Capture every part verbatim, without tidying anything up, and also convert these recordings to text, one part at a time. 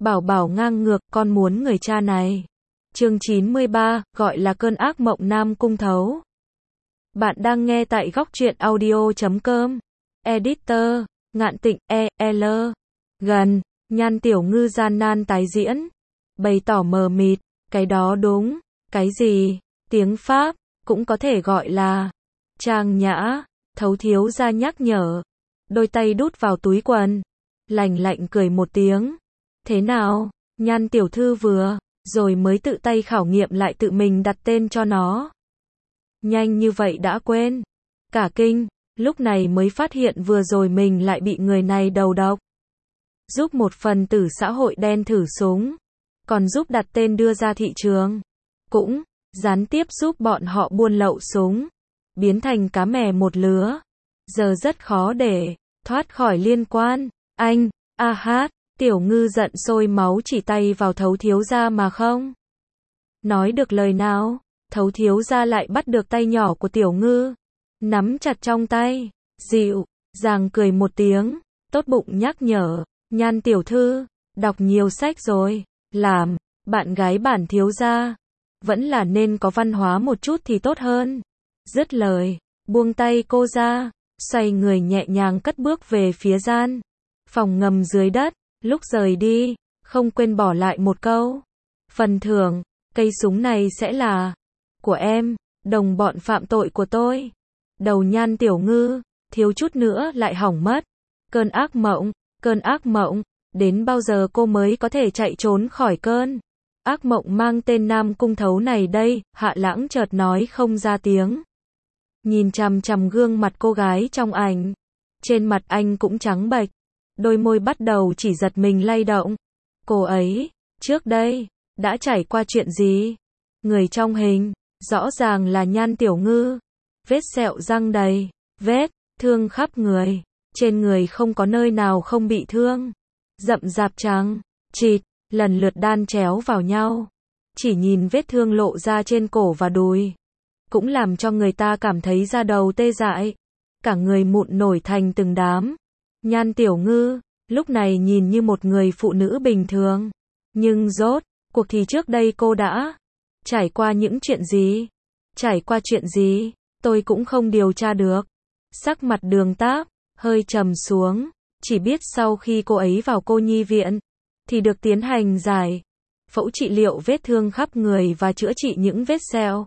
Bảo bảo ngang ngược, con muốn người cha này. Chương chín mươi ba, gọi là cơn ác mộng Nam Cung Thấu. Bạn đang nghe tại góc truyện audio chấm com. Editor, Ngạn Tịnh, E, L. Gần, Nhan Tiểu Ngư gian nan tái diễn. Bày tỏ mờ mịt, cái đó đúng, cái gì, tiếng Pháp, cũng có thể gọi là trang nhã, Thấu thiếu gia nhắc nhở. Đôi tay đút vào túi quần, lành lạnh cười một tiếng. Thế nào, Nhan tiểu thư vừa, rồi mới tự tay khảo nghiệm lại tự mình đặt tên cho nó. Nhanh như vậy đã quên. Cả kinh, lúc này mới phát hiện vừa rồi mình lại bị người này đầu độc. Giúp một phần tử xã hội đen thử súng, còn giúp đặt tên đưa ra thị trường. Cũng, gián tiếp giúp bọn họ buôn lậu súng, biến thành cá mè một lứa. Giờ rất khó để thoát khỏi liên quan. Anh, a hát. Tiểu Ngư giận sôi máu chỉ tay vào Thấu thiếu gia mà không nói được lời nào. Thấu thiếu gia lại bắt được tay nhỏ của Tiểu Ngư, nắm chặt trong tay, dịu dàng cười một tiếng, tốt bụng nhắc nhở, Nhan tiểu thư, đọc nhiều sách rồi, làm bạn gái bản thiếu gia, vẫn là nên có văn hóa một chút thì tốt hơn. Dứt lời, buông tay cô ra, xoay người nhẹ nhàng cất bước về phía gian phòng ngầm dưới đất. Lúc rời đi, không quên bỏ lại một câu. Phần thưởng, cây súng này sẽ là của em, đồng bọn phạm tội của tôi. Đầu Nhan Tiểu Ngư, thiếu chút nữa lại hỏng mất. Cơn ác mộng, cơn ác mộng, đến bao giờ cô mới có thể chạy trốn khỏi cơn ác mộng mang tên Nam Cung Thấu này đây, Hạ Lãng chợt nói không ra tiếng. Nhìn chằm chằm gương mặt cô gái trong ảnh, trên mặt anh cũng trắng bệch. Đôi môi bắt đầu chỉ giật mình lay động. Cô ấy, trước đây, đã trải qua chuyện gì? Người trong hình, rõ ràng là Nhan Tiểu Ngư. Vết sẹo răng đầy, vết thương khắp người. Trên người không có nơi nào không bị thương. Rậm rạp trắng, chịt, lần lượt đan chéo vào nhau. Chỉ nhìn vết thương lộ ra trên cổ và đùi, cũng làm cho người ta cảm thấy da đầu tê dại. Cả người mụn nổi thành từng đám. Nhan Tiểu Ngư, lúc này nhìn như một người phụ nữ bình thường. Nhưng rốt cuộc thì trước đây cô đã trải qua những chuyện gì? Trải qua chuyện gì? Tôi cũng không điều tra được. Sắc mặt Đường Táp hơi trầm xuống, chỉ biết sau khi cô ấy vào cô nhi viện thì được tiến hành giải phẫu trị liệu vết thương khắp người và chữa trị những vết sẹo.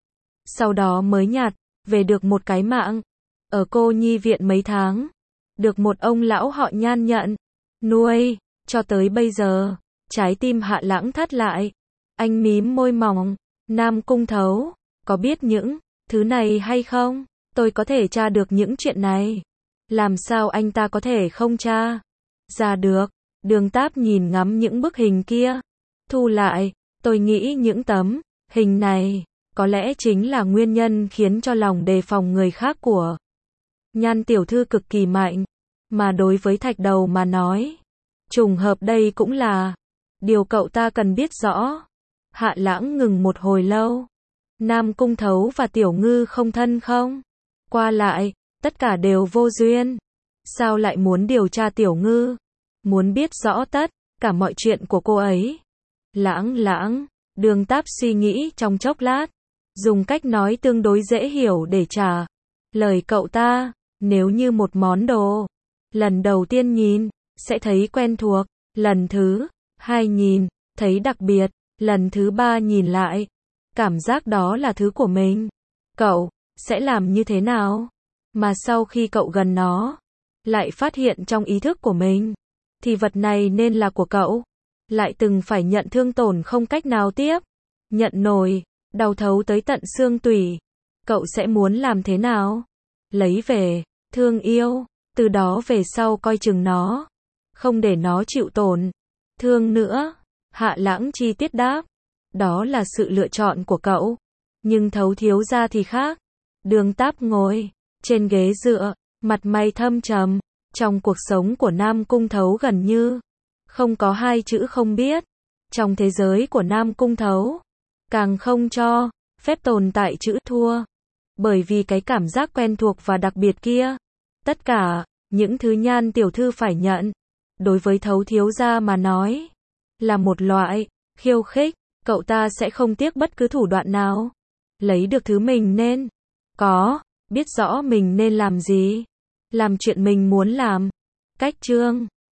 Sau đó mới nhặt về được một cái mạng. Ở cô nhi viện mấy tháng, được một ông lão họ Nhan nhận nuôi, cho tới bây giờ. Trái tim Hạ Lãng thắt lại. Anh mím môi mỏng. Nam Cung Thấu, có biết những thứ này hay không? Tôi có thể tra được những chuyện này. Làm sao anh ta có thể không tra ra được? Đường Táp nhìn ngắm những bức hình kia, thu lại. Tôi nghĩ những tấm hình này có lẽ chính là nguyên nhân khiến cho lòng đề phòng người khác của Nhan tiểu thư cực kỳ mạnh. Mà đối với Thạch Đầu mà nói, trùng hợp đây cũng là điều cậu ta cần biết rõ. Hạ Lãng ngừng một hồi lâu. Nam Cung Thấu và Tiểu Ngư không thân không? Qua lại, tất cả đều vô duyên. Sao lại muốn điều tra Tiểu Ngư? Muốn biết rõ tất cả mọi chuyện của cô ấy? Lãng Lãng, Đường Táp suy nghĩ trong chốc lát, dùng cách nói tương đối dễ hiểu để trả lời cậu ta. Nếu như một món đồ, lần đầu tiên nhìn, sẽ thấy quen thuộc, lần thứ hai nhìn, thấy đặc biệt, lần thứ ba nhìn lại, cảm giác đó là thứ của mình. Cậu sẽ làm như thế nào? Mà sau khi cậu gần nó, lại phát hiện trong ý thức của mình, thì vật này nên là của cậu. Lại từng phải nhận thương tổn không cách nào tiếp nhận nổi, đau thấu tới tận xương tủy. Cậu sẽ muốn làm thế nào? Lấy về, thương yêu, từ đó về sau coi chừng nó, không để nó chịu tổn thương nữa. Hạ Lãng chi tiết đáp. Đó là sự lựa chọn của cậu. Nhưng Thấu thiếu gia thì khác. Đường Táp ngồi trên ghế dựa, mặt mày thâm trầm. Trong cuộc sống của Nam Cung Thấu gần như không có hai chữ không biết. Trong thế giới của Nam Cung Thấu, càng không cho phép tồn tại chữ thua. Bởi vì cái cảm giác quen thuộc và đặc biệt kia, tất cả những thứ Nhan tiểu thư phải nhận, đối với Thấu thiếu gia mà nói, là một loại khiêu khích, cậu ta sẽ không tiếc bất cứ thủ đoạn nào. Lấy được thứ mình nên có, biết rõ mình nên làm gì, làm chuyện mình muốn làm. Cách chương